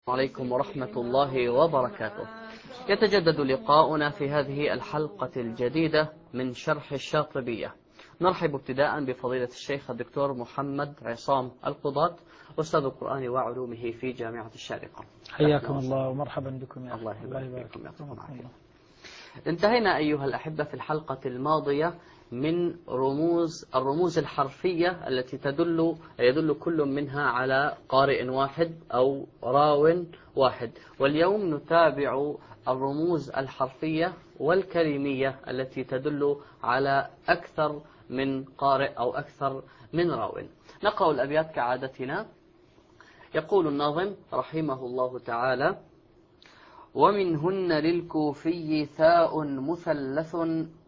عليكم ورحمة الله وبركاته. يتجدد لقاؤنا في هذه الحلقة الجديدة من شرح الشاطبية. نرحب ابتداء بفضيلة الشيخ الدكتور محمد عصام القضاة، أستاذ القرآن وعلومه في جامعة الشارقة. حياكم الله ومرحبا بكم يا الله يبارك فيكم. انتهينا أيها الأحبة في الحلقة الماضية من الرموز الحرفية التي يدل كل منها على قارئ واحد أو راو واحد، واليوم نتابع الرموز الحرفية والكلمية التي تدل على أكثر من قارئ أو أكثر من راو. نقرأ الأبيات كعادتنا. يقول الناظم رحمه الله تعالى: ومنهن للكوفي ثاء مثلث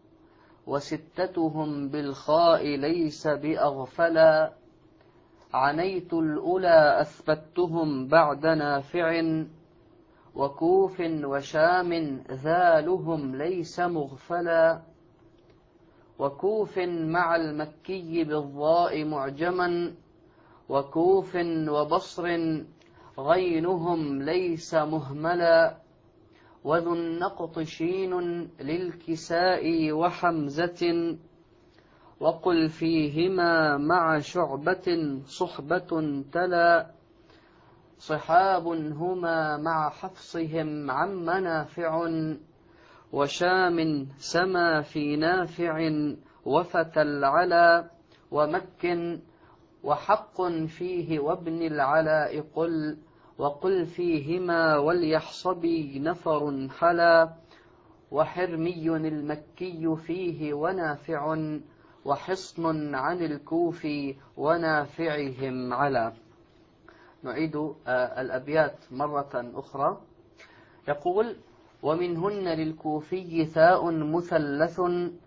وستتهم بالخاء ليس بأغفلا، عنيت الأولى أثبتهم بعد نافع، وكوف وشام ذالهم ليس مغفلا، وكوف مع المكي بالضاء معجما، وكوف وبصر غينهم ليس مهملا، وذو النقط شين للكساء وحمزة، وقل فيهما مع شعبة صحبة تلا، صحاب هما مع حفصهم عن منافع، وشام سما في نافع وفتى العلا، ومك وحق فيه وابن العلاء قل، وقل فيهما وليحصبي نفر حلا، وحرمي المكي فيه ونافع، وحصن عن الكوفي ونافعهم على. نعيد الأبيات مرة أخرى. يقول: ومنهن للكوفي ثاء مثلث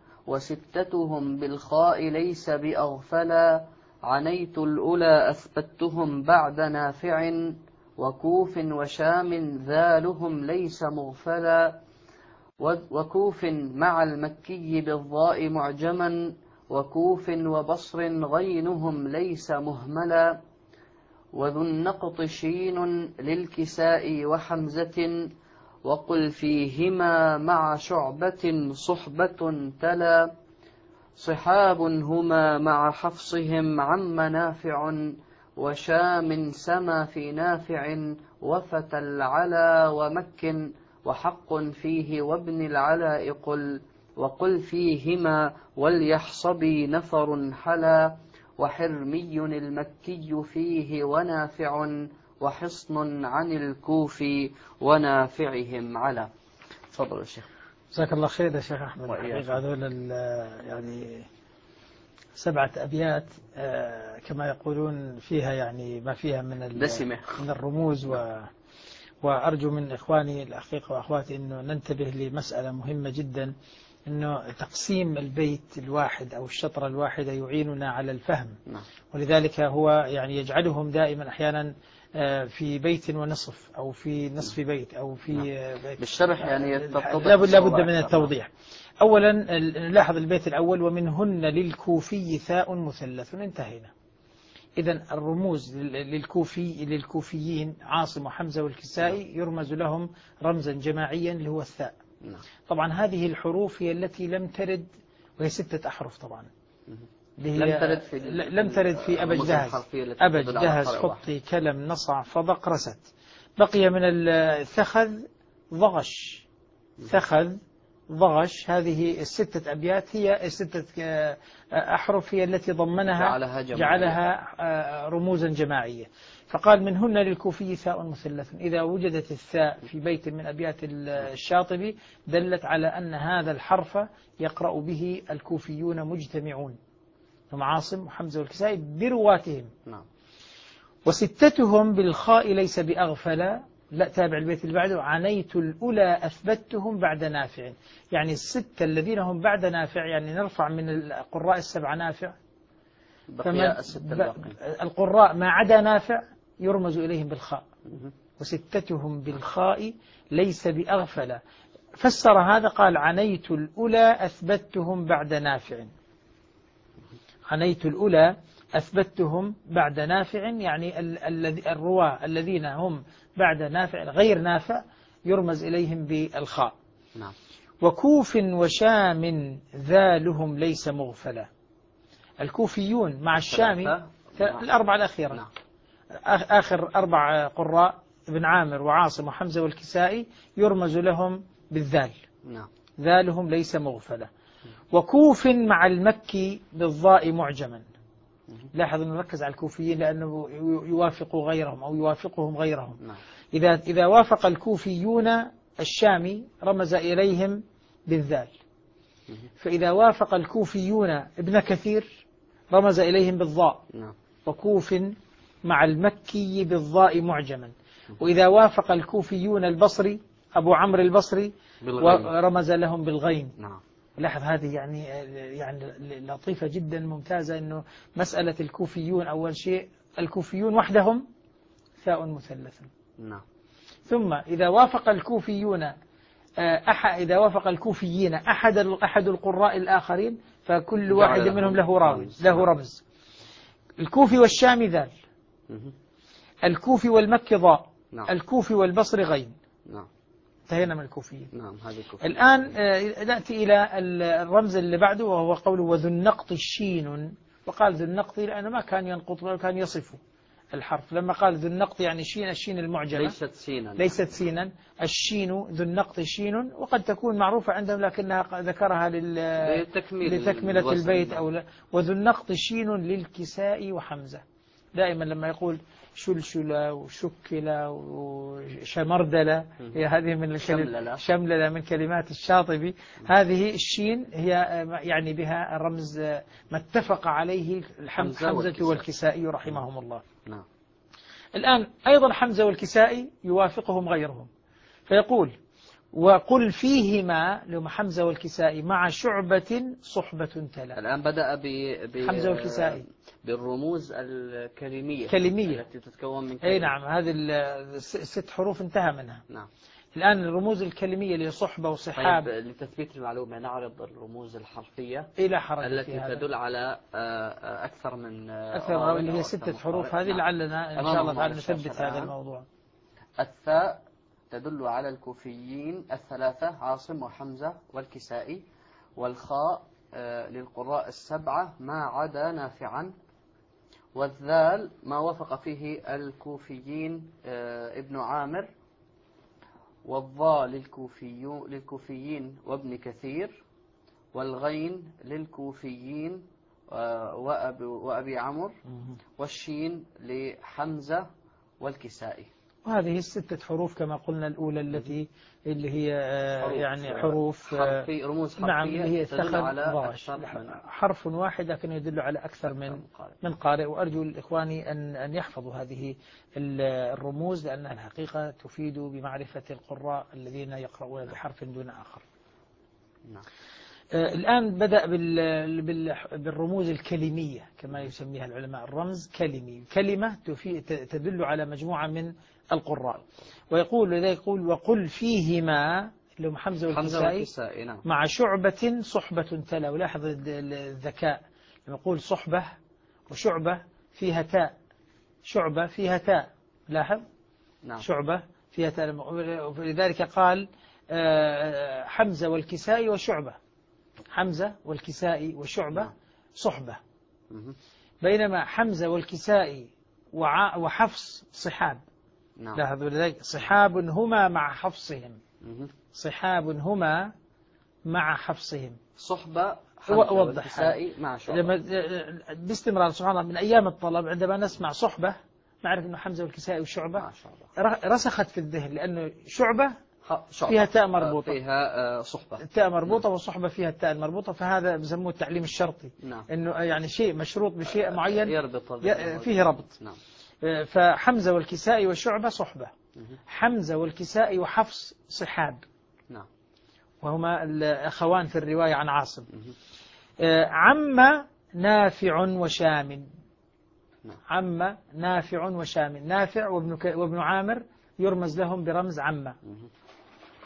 وستتهم بالخاء ليس بأغفلا، عنيت الأولى أثبتهم بعد نافع، وكوف وشام ذالهم ليس مغفلا، وكوف مع المكي بالضاء معجما، وكوف وبصر غينهم ليس مهملا، وذو النقط شين للكساء وحمزة، وقل فيهما مع شعبة صحبة تلا، صحاب هما مع حفصهم عن منافع، وشام سما في نافع وفتى العلا، ومك وحق فيه وابن العلاء قل، وقل فيهما وليحصبي نفر حلا، وحرمي المكي فيه ونافع، وحصن عن الكوفي ونافعهم على. تفضل الشيخ. جزاك الله خير يا شيخ أحمد. حقيقة هذول يعني 7 أبيات كما يقولون فيها يعني ما فيها من الرموز، وأرجو من إخواني الحقيقة وأخواتي أنه ننتبه لمسألة مهمة جدا، أنه تقسيم البيت الواحد أو الشطرة الواحدة يعيننا على الفهم، ولذلك هو يعني يجعلهم دائما أحيانا في بيت ونصف أو في نصف بيت أو في بيت بالشرح، يعني لا بد من التوضيح. أولا نلاحظ البيت الأول: ومنهن للكوفي ثاء مثلث. انتهينا. إذن الرموز للكوفيين عاصم وحمزة والكسائي يرمز لهم رمزا جماعيا اللي هو الثاء. طبعا هذه الحروف هي التي لم ترد، وهي 6 أحرف طبعا. لم ترد في أبج دهز حطي كلم نصع فضق رست. بقي من الثخذ ضغش، ثخذ ضغش. هذه 6 أبيات هي 6 أحرف هي التي ضمنها جعلها رموزا جماعية. فقال: منهن للكوفي ثاء مثلث. إذا وجدت الثاء في بيت من أبيات الشاطبي دلت على أن هذا الحرف يقرأ به الكوفيون مجتمعون، هم عاصم وحمزة والكسائي برواتهم. وستتهم بالخاء ليس بأغفلا. لا، تابع البيت اللي بعده: عنيت الأولى أثبتهم بعد نافع. يعني 6 الذين هم بعد نافع، يعني نرفع من القراء 7 نافع، القراء ما عدا نافع يرمز إليهم بالخاء. وستتهم بالخاء ليس بأغفلا. فسر هذا قال: عنيت الأولى أثبتهم بعد نافع. عنيت الأولى أثبتهم بعد نافع، يعني الرواة الذين هم بعد نافع غير نافع يرمز إليهم بالخاء. نعم. وكوف وشام ذالهم ليس مغفلا. الكوفيون مع الشامي الأربعة الأخيرة. نعم. آخر 4 قراء ابن عامر وعاصم وحمزة والكسائي يرمز لهم بالذال. نعم. ذالهم ليس مغفلا. وكوف مع المكي بالضاء معجما. لاحظ أنه نركز على الكوفيين لأنه يوافقوا غيرهم أو يوافقهم غيرهم. نعم. إذا وافق الكوفيون الشامي رمز إليهم بالذال، فإذا وافق الكوفيون ابن كثير رمز إليهم بالضاء. نعم. وكوف مع المكي بالضاء معجما. وإذا وافق الكوفيون البصري أبو عمرو البصري رمز لهم بالغين. نعم. لاحظ هذه يعني لطيفة جدا ممتازة، إنه مسألة الكوفيون أول شيء الكوفيون وحدهم ثاء مثلث. نعم. ثم إذا وافق الكوفيون إذا وافق الكوفيين أحد القراء الآخرين فكل واحد منهم له رمز. الكوفي والشامي ذال، الكوفي والمكي ضاء. نعم. الكوفي والبصري غين. نعم. انتهينا من الكوفيين. نعم. الآن نأتي إلى الرمز اللي بعده وهو قوله وذو النقط الشين. وقال ذو النقط لأنه ما كان ينقط بل كان يصف الحرف. لما قال ذو النقط يعني الشين المعجمة ليست سينا. الشين ذو النقط شين، وقد تكون معروفة عندهم لكنها ذكرها لتكملة البيت أو لا. وذو النقط شين للكساء وحمزة. دائما لما يقول شلشلة وشكلة وشمردلة هذه من شمللة من كلمات الشاطبي. هذه الشين هي يعني بها الرمز ما اتفق عليه حمزة والكسائي رحمهم الله. نعم. الآن أيضا حمزة والكسائي يوافقهم غيرهم فيقول وقل فيهما لهم حمزة والكسائي مع شعبة صحبة تلا. الآن بدأ حمزة والكسائي بالرموز الكلمية التي تتكون من كلمة. أي نعم. هذه 6 حروف انتهى منها. نعم. الآن الرموز الكلمية اللي صحبة وصحاب. طيب لتثبيت المعلومة نعرض الرموز الحرفية إلى حركة التي تدل على أكثر من اللي هي 6 حروف. هذه لعلنا إن شاء الله تعالى نثبت هذا الموضوع. الثاء تدل على الكوفيين 3 عاصم وحمزة والكسائي. والخاء للقراء 7 ما عدا نافعا. والذال ما وافق فيه الكوفيين ابن عامر. والضاء للكوفيين وابن كثير. والغين للكوفيين وأبي عمرو. والشين لحمزة والكسائي. وهذه 6 حروف كما قلنا الأولى اللي هي يعني حروف رموز حرفية. نعم. هي حرف واحد لكن يدل على أكثر من قارئ. وأرجو الإخواني أن يحفظوا هذه الرموز لأنها الحقيقة تفيد بمعرفة القراء الذين يقرؤون بحرف دون آخر. نعم. الآن بدأ بالرموز الكلمية كما يسميها العلماء. الرمز كلمي، كلمة تدل على مجموعة من القراء. يقول وقل فيهما لهم حمزة والكسائي نعم. مع شعبة صحبة تلا. ولاحظ الذكاء لما يقول صحبة وشعبة فيها تاء. شعبة فيها تاء. لاحظ. نعم. شعبة فيها تاء. ولذلك قال حمزة والكسائي وشعبة. حمزة والكسائي وشعبة صحبة. بينما حمزة والكسائي وحفص صحاب. نعم. لاحظوا لذلك صحاب هما مع حفصهم. صحاب هما مع حفصهم. صحبة حمزة والكسائي مع شعبة. باستمرار سبحان الله من أيام الطلب عندما نسمع صحبة نعرف أنه حمزة والكسائي وشعبة رسخت في الذهن لأنه شعبة فيها تاء مربوطة. فيها صحبة. تاء مربوطة. نعم. والصحبة فيها التاء المربوطة. فهذا بسموه التعليم الشرطي. نعم. إنه يعني شيء مشروط بشيء معين فيه ربط. نعم. فحمزة والكسائي وشعبة صحبة. حمزة والكسائي وحفص صحاب. نعم. وهما الأخوان في الرواية عن عاصم. عم نافع وشام. نعم. عم نافع وشام. نافع وابن عامر يرمز لهم برمز عم.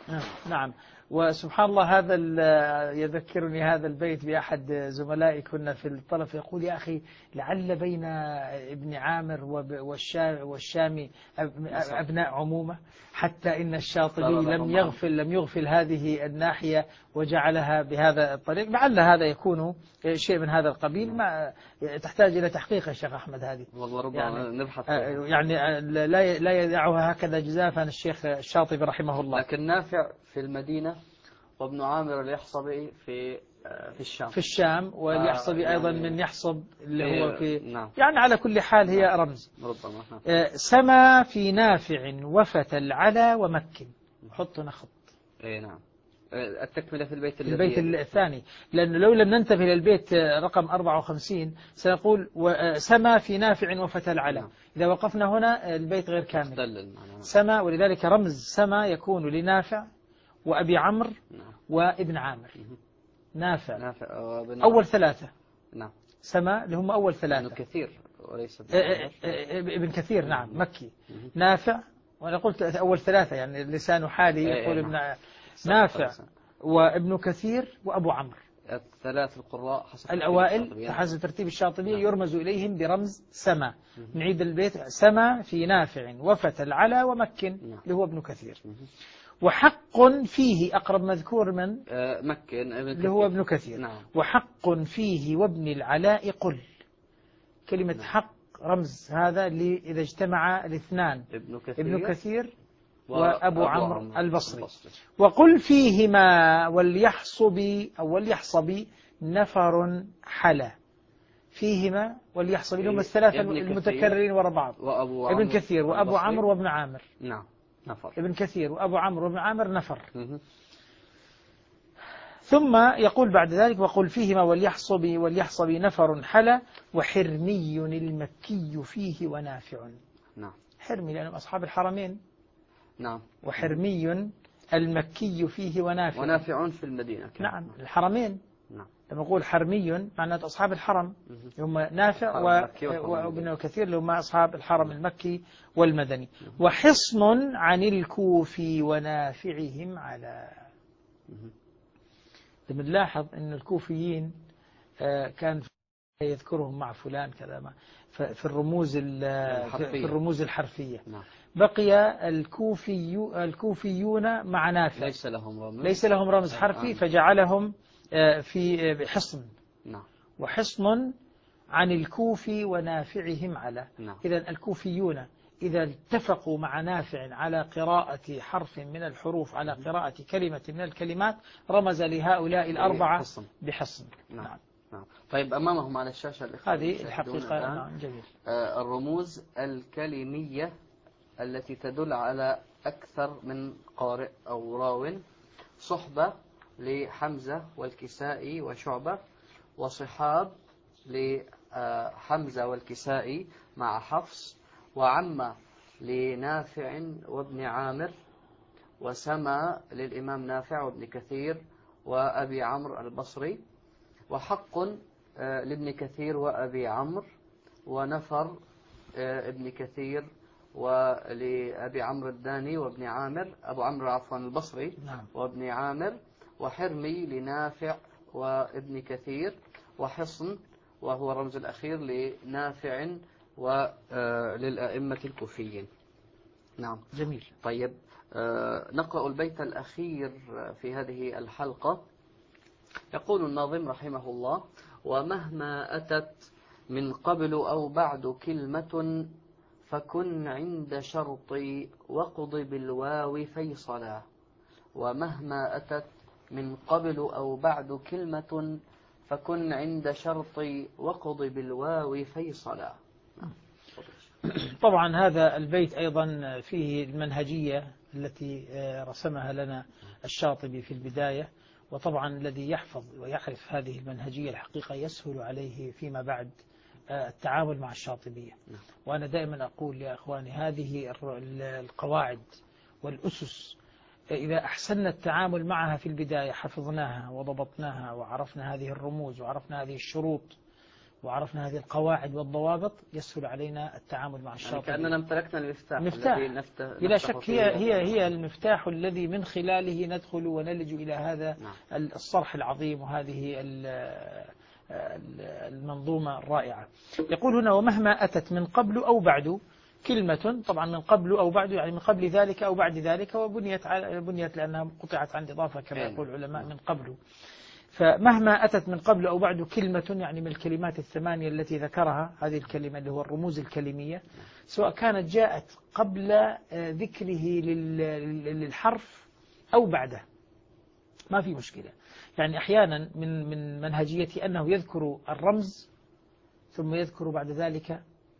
نعم. وسبحان الله هذا يذكرني هذا البيت بأحد زملائي كنا في الطلب يقول يا أخي لعل بين ابن عامر والشامي أبناء عمومة، حتى إن الشاطبي لم يغفل هذه الناحية وجعلها بهذا الطريق. لعل هذا يكون شيء من هذا القبيل، ما تحتاج إلى تحقيق يا شيخ أحمد هذه، والله ربما نبحث يعني لا يدعها هكذا جزافا الشيخ الشاطبي رحمه الله. لكن نافع في المدينة وابن عامر اليحصبي في الشام. في الشام، واليحصبي أيضا من يحصب اللي هو في يعني على كل حال هي رمز. سما في نافع وفتى العلا ومكن. حط نخط. نعم. التكملة في البيت الثاني، لأنه لو لم ننتبه للبيت رقم 54 سنقول سما في نافع وفتى العلا. إذا وقفنا هنا البيت غير كامل. سما، ولذلك رمز سما يكون لنافع وأبي عمرو وابن عامر. نافع أول ثلاثة. نعم. سما اللي هم أول ثلاثة. ابن كثير وليس ابن كثير. نعم. مكي. نافع، وأنا قلت أول ثلاثة يعني لسان حالي يقول ابن نافع وابن كثير وأبو عمرو. الثلاث القراء الأوائل حسب ترتيب الشاطبي يرمز إليهم برمز سما. نعيد البيت: سما في نافع وفتى العلا ومكن اللي هو ابن كثير. وحق فيه أقرب مذكور من مكن اللي هو ابن كثير. نعم. وحق فيه وابن العلاء قل. كلمة حق رمز هذا إذا اجتمع الاثنان ابن كثير وأبو عمرو البصري. وقل فيهما واليحصبي نفر حلا. فيهما واليحصبي هم الثلاثة المتكررين وراء بعض. ابن كثير وأبو عمرو وابن عامر. نعم. نفر. ابن كثير وأبو عمرو وابن عامر نفر. ثم يقول بعد ذلك: وقل فيهما واليحصبي نفر حلا وحرمي المكي فيه ونافع. نعم. حرمي لأنهم أصحاب الحرمين. نعم. وحرمي المكي فيه ونافع في المدينة. نعم. الحرمين. نعم. لما نقول حرمي معناته أصحاب الحرم هم نافع وابن كثير اللي هم أصحاب الحرم المكي والمدني. وحصن عن الكوفي ونافعهم على. بنلاحظ أن الكوفيين كان يذكرهم مع فلان كذا في الرموز الحرفية. بقي الكوفيون مع نافع ليس لهم رمز حرفي، فجعلهم في حصن. وحصن عن الكوفي ونافعهم على. إذن الكوفيون إذا اتفقوا مع نافع على قراءة حرف من الحروف على قراءة كلمة من الكلمات رمز لهؤلاء الأربعة بحصن. نعم. طيب أمامهم على الشاشة هذه الحقيقة. جميل. الرموز الكلمية التي تدل على أكثر من قارئ أو راو: صحبة لحمزة والكسائي وشعبة، وصحاب لحمزة والكسائي مع حفص، وعمة لنافع وابن عامر، وسما للإمام نافع وابن كثير وأبي عمرو البصري، وحق لابن كثير وأبي عمرو، ونفر ابن كثير ولأبي عمرو الداني وابن عامر، أبو عمرو عفوا البصري. نعم. وابن عامر، وحرمي لنافع وابن كثير، وحصن وهو الرمز الأخير لنافع وللأئمة الكوفيين. نعم. جميل. طيب نقرأ البيت الأخير في هذه الحلقة. يقول الناظم رحمه الله: ومهما أتت من قبل أو بعد كلمة فكن عند شرطي وقض بالواو فيصلا. ومهما أتت من قبل أو بعد كلمة فكن عند شرطي وقض بالواو فيصلا. طبعا هذا البيت أيضا فيه المنهجية التي رسمها لنا الشاطبي في البداية، وطبعا الذي يحفظ ويعرف هذه المنهجية الحقيقة يسهل عليه فيما بعد التعامل مع الشاطبية. وأنا دائما أقول يا أخواني هذه القواعد والأسس إذا أحسننا التعامل معها في البداية، حفظناها وضبطناها وعرفنا هذه الرموز وعرفنا هذه الشروط وعرفنا هذه القواعد والضوابط يسهل علينا التعامل مع الشاطبية. يعني كأننا امتلكنا المفتاح بلا شك هي المفتاح الذي من خلاله ندخل ونلج إلى هذا الصرح العظيم وهذه المنظومة الرائعة. يقول هنا: ومهما أتت من قبل أو بعد كلمة، طبعا من قبل أو بعد يعني من قبل ذلك أو بعد ذلك، وبنيت لأنها قطعت عن إضافة كما يقول العلماء من قبل. فمهما أتت من قبل أو بعد كلمة يعني من الكلمات الثمانية التي ذكرها، هذه الكلمة اللي هو الرموز الكلمية، سواء كانت جاءت قبل ذكره للحرف أو بعده ما في مشكلة. يعني أحيانا من منهجية أنه يذكر الرمز ثم يذكر بعد ذلك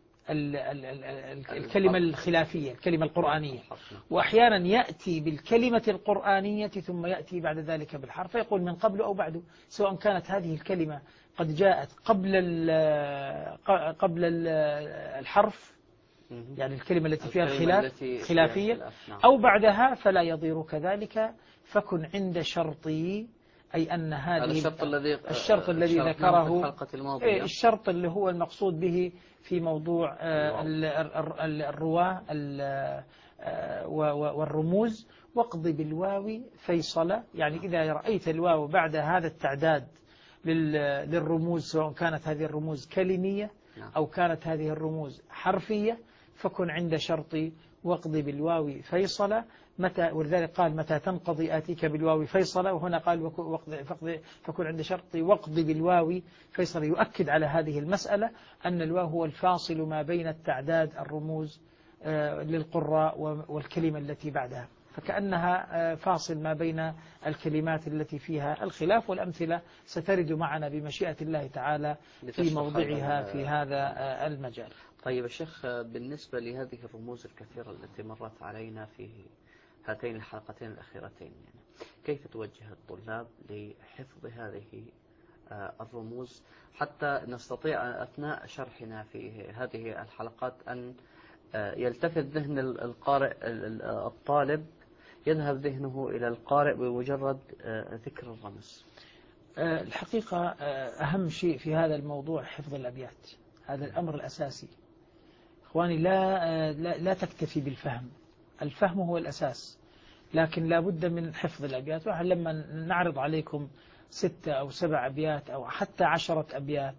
الكلمة الخلافية، الكلمة القرآنية، وأحيانا يأتي بالكلمة القرآنية ثم يأتي بعد ذلك بالحرف، فيقول من قبل أو بعد، سواء كانت هذه الكلمة قد جاءت قبل الحرف، يعني الكلمة التي فيها خلافية، أو بعدها فلا يضير كذلك. فكن عند شرطي، أي أن هذه الشرط الذي ذكره، الشرط اللي هو المقصود به في موضوع الرواة والرموز، واقضي بالواو فيصل. يعني إذا رأيت الواو بعد هذا التعداد للرموز، سواء كانت هذه الرموز كلمية أو كانت هذه الرموز حرفية، فكن عند شرطي واقضي بالواو فيصل. ولذلك قال: متى تنقضي آتيك بالواو فيصل، وهنا قال: فكن عند شرطي واقضي بالواو فيصل، يؤكد على هذه المسألة أن الواو هو الفاصل ما بين التعداد الرموز للقراء والكلمة التي بعدها، فكأنها فاصل ما بين الكلمات التي فيها الخلاف، والأمثلة سترد معنا بمشيئة الله تعالى في موضعها في هذا المجال. طيب الشيخ، بالنسبة لهذه الرموز الكثيرة التي مرت علينا في هاتين الحلقتين الأخيرتين، يعني كيف توجه الطلاب لحفظ هذه الرموز حتى نستطيع أثناء شرحنا في هذه الحلقات أن يلتفت ذهن القارئ الطالب، يذهب ذهنه إلى القارئ بمجرد ذكر الرمز؟ الحقيقة أهم شيء في هذا الموضوع حفظ الأبيات، هذا الأمر الأساسي. إخواني، لا تكتفي بالفهم، الفهم هو الأساس، لكن لا بد من حفظ الأبيات. لما نعرض عليكم 6 أو 7 أبيات أو حتى 10 أبيات،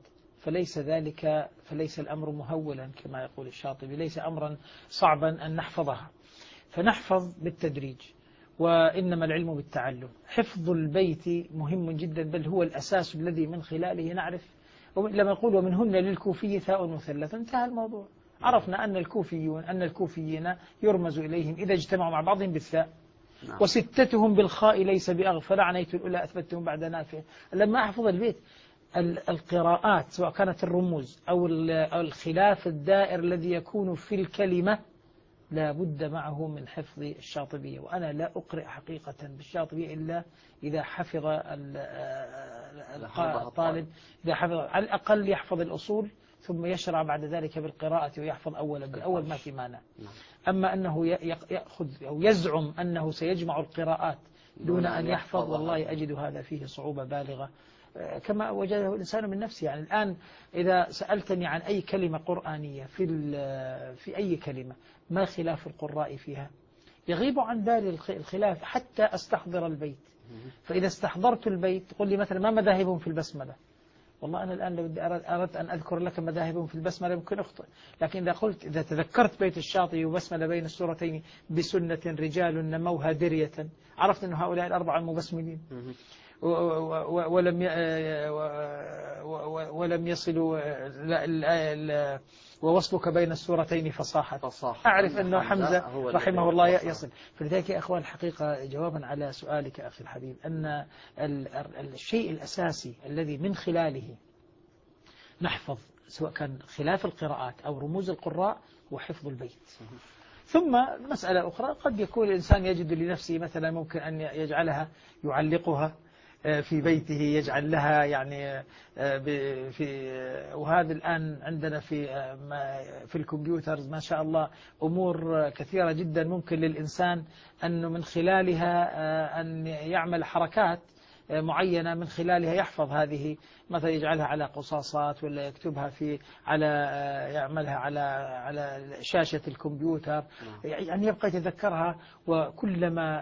فليس الأمر مهولا كما يقول الشاطبي، ليس أمرا صعبا أن نحفظها، فنحفظ بالتدريج، وإنما العلم بالتعلم. حفظ البيت مهم جدا، بل هو الأساس الذي من خلاله نعرف. لما نقول: ومنهن للكوفي ثاء مثلث، انتهى الموضوع. عرفنا أن الكوفيين يرمز إليهم إذا اجتمعوا مع بعضهم بالثاء، وستتهم بالخاء ليس بأغفل، عنيت الأولى أثبتهم بعد نافع. لما أحفظ البيت، القراءات سواء كانت الرموز أو الخلاف الدائر الذي يكون في الكلمة، لا بد معه من حفظ الشاطبية. وأنا لا أقرأ حقيقة بالشاطبية إلا إذا حفظ الطالب، إذا حفظ على الأقل يحفظ الأصول، ثم يشرع بعد ذلك بالقراءة ويحفظ بالأول ما في مانع. أما أنه يأخذ أو يزعم أنه سيجمع القراءات دون أن يحفظ، والله أجد هذا فيه صعوبة بالغة، كما وجده الإنسان من نفسه. يعني الآن إذا سألتني عن أي كلمة قرآنية في أي كلمة ما خلاف القراء فيها، يغيب عن بالي الخلاف حتى أستحضر البيت. فإذا استحضرت البيت قل لي مثلا: ما مذاهبهم في البسملة؟ والله أنا الآن لو أردت أن أذكر لك مذاهبهم في البسملة يمكن أخطئ، لكن إذا تذكرت بيت الشاطبي وبسملة بين السورتين بسنة رجال نموها درية، عرفت أن هؤلاء الأربعة المبسملين، ولم يصلوا ووصلك بين السورتين فصاحت، أعرف أنه حمزة رحمه الله يصل. فلذلك يا أخوان، الحقيقة جوابا على سؤالك أخي الحبيب، أن الشيء الأساسي الذي من خلاله نحفظ سواء كان خلاف القراءات أو رموز القراء هو حفظ البيت. ثم مسألة أخرى، قد يكون الإنسان يجد لنفسه مثلا ممكن أن يجعلها يعلقها في بيته، يجعل لها يعني وهذا الآن عندنا في الكمبيوترز ما شاء الله أمور كثيرة جدا ممكن للإنسان أنه من خلالها أن يعمل حركات معينة من خلالها يحفظ هذه، مثلا يجعلها على قصاصات ولا يكتبها يعملها على شاشة الكمبيوتر، يعني يبقى يتذكرها، وكلما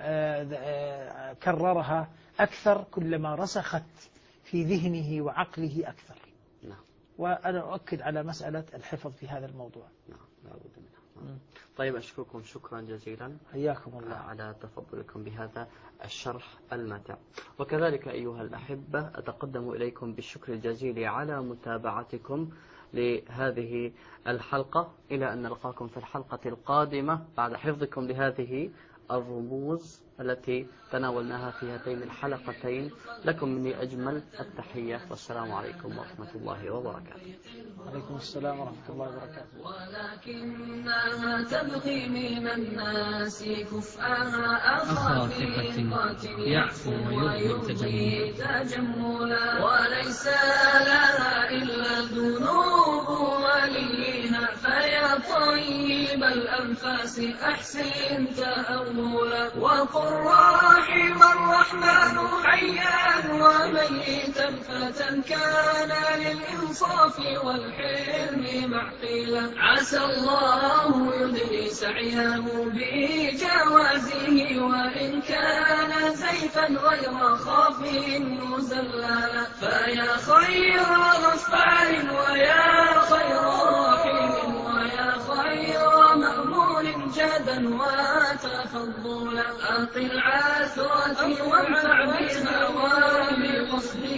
كررها أكثر كلما رسخت في ذهنه وعقله أكثر. وأنا أؤكد على مسألة الحفظ في هذا الموضوع. لا بد منها. طيب أشكركم شكرا جزيلا حياكم الله على تفضلكم بهذا الشرح الماتع. وكذلك أيها الأحبة أتقدم إليكم بالشكر الجزيل على متابعتكم لهذه الحلقة، إلى أن نلقاكم في الحلقة القادمة بعد حفظكم لهذه الرموز التي تناولناها في هاتين الحلقتين. لكم مني أجمل التحية، والسلام عليكم ورحمة الله وبركاته. وعليكم السلام ورحمة الله وبركاته. ولكنها تبغي من الناس كفءها أخا ثقة يعفو ويبغي تجملا، وليس لها إلا الذنوب وليها، فيا طيب الأنفاس أحسن تأولا، وقل رحم الرحمن حيا وميتا فتى كان للإنصاف والحلم معقلا، عسى الله يدري سعيه بجوازه، وإن كان زيفا غير خاف مزللا، فيا خير غفار ويا خير رحيم ويا خير مأمون جدا وتفضلا، أقل عثرتي وانفع بها وبقصدي